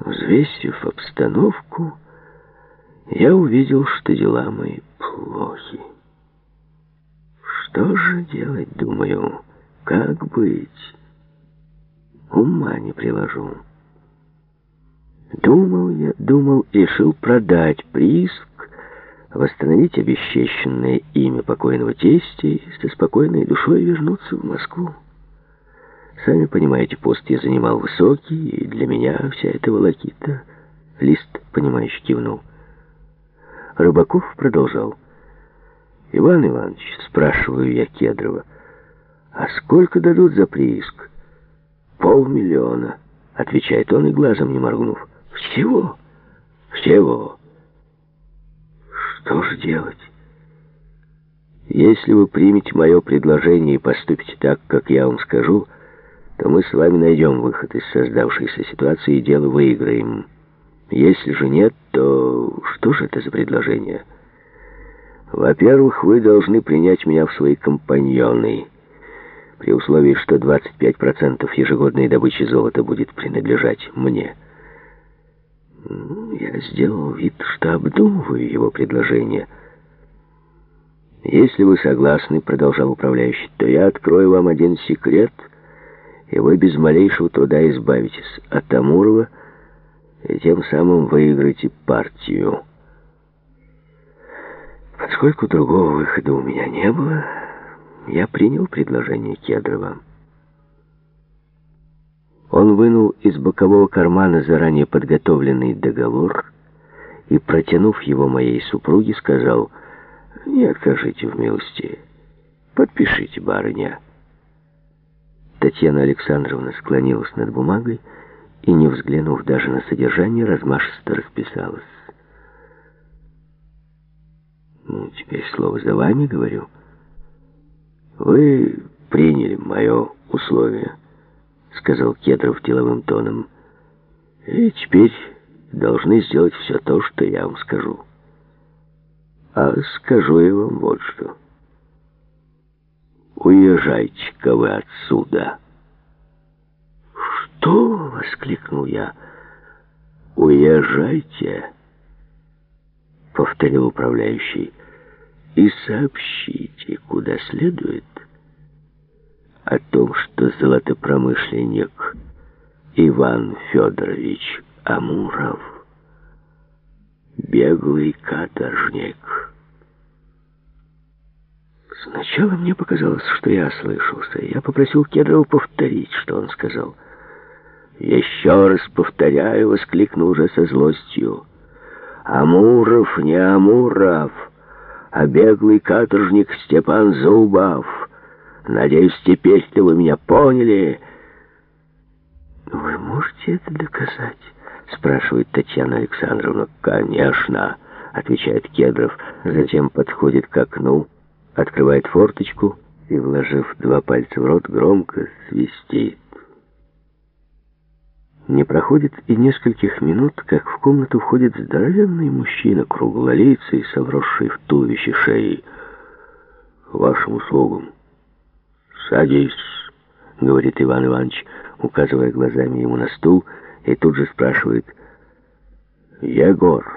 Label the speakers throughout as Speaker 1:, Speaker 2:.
Speaker 1: Взвесив обстановку, я увидел, что дела мои плохи. Что же делать, думаю, как быть? Ума не приложу. Думал, решил продать прииск, восстановить обесчещенное имя покойного тестя и со спокойной душой вернуться в Москву. Сами понимаете, пост я занимал высокий, и для меня вся эта волокита. Лист, понимающе кивнул. Рыбаков продолжал. «Иван Иванович, спрашиваю я Кедрова, а сколько дадут за прииск?» «500 000, отвечает он и глазом не моргнув. «Всего?» «Всего». «Что же делать?» «Если вы примете мое предложение и поступите так, как я вам скажу, то мы с вами найдем выход из создавшейся ситуации и дело выиграем. Если же нет, то что же это за предложение? Во-первых, вы должны принять меня в свои компаньоны, при условии, что 25% ежегодной добычи золота будет принадлежать мне». Я сделал вид, что обдумываю его предложение. «Если вы согласны, — продолжал управляющий, — то я открою вам один секрет, и вы без малейшего труда избавитесь от Амурова и тем самым выиграете партию». Поскольку другого выхода у меня не было, я принял предложение Кедрова. Он вынул из бокового кармана заранее подготовленный договор и, протянув его моей супруге, сказал: «Не откажите в милости. Подпишите, барыня». Татьяна Александровна склонилась над бумагой и, не взглянув даже на содержание, размашисто расписалась. «Ну, теперь слово за вами, — говорю. Вы приняли мое условие, — сказал Кедров деловым тоном, — и теперь должны сделать все то, что я вам скажу. А скажу я вам вот что. Уезжайте-ка вы отсюда». «Что?» — воскликнул я. «Уезжайте», — повторил управляющий, — «и сообщите, куда следует, о том, что золотопромышленник Иван Федорович Амуров — беглый каторжник». Сначала мне показалось, что я ослышался. Я попросил Кедрова повторить, что он сказал. «Еще раз повторяю», — воскликнул уже со злостью. «Амуров не Амуров, а беглый каторжник Степан Зубов. Надеюсь, теперь-то вы меня поняли». «Вы можете это доказать?» — спрашивает Татьяна Александровна. «Конечно», — отвечает Кедров, затем подходит к окну, открывает форточку и, вложив 2 пальца в рот, громко свистит. Не проходит и нескольких минут, как в комнату входит здоровенный мужчина, круглолицый, с обросшей в туловище шеей. «К вашим услугам». «Садись», — говорит Иван Иванович, указывая глазами ему на стул, и тут же спрашивает: «Егор,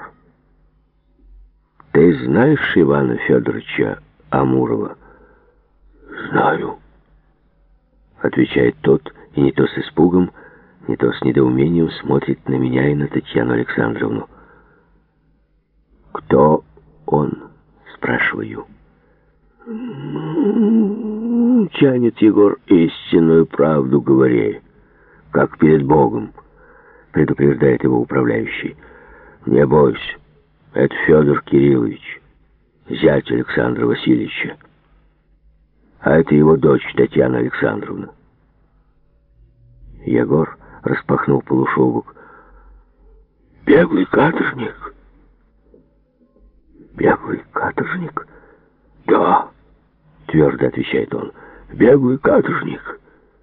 Speaker 1: ты знаешь Ивана Федоровича Амурова?» «Знаю», — отвечает тот, и не то с испугом, не то с недоумением смотрит на меня и на Татьяну Александровну. «Кто он?» — спрашиваю. «Тянет Егор, истинную правду говори, как перед Богом», — предупреждает его управляющий. «Не бойся, это Федор Кириллович, зять Александра Васильевича, а это его дочь Татьяна Александровна». Егор распахнул полушубок. «Беглый каторжник?» «Беглый каторжник?» «Да», — твердо отвечает он, — «беглый каторжник».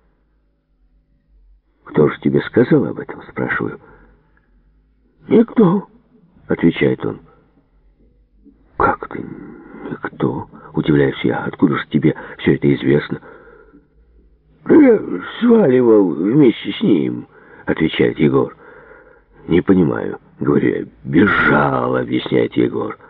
Speaker 1: «Кто же тебе сказал об этом?» — спрашиваю. «Никто», — отвечает он. «Как ты, никто?» — удивляюсь я. «Откуда же тебе все это известно?» «Я сваливал вместе с ним», — отвечает Егор. «Не понимаю», — говорю я. «Бежал», — объясняет Егор.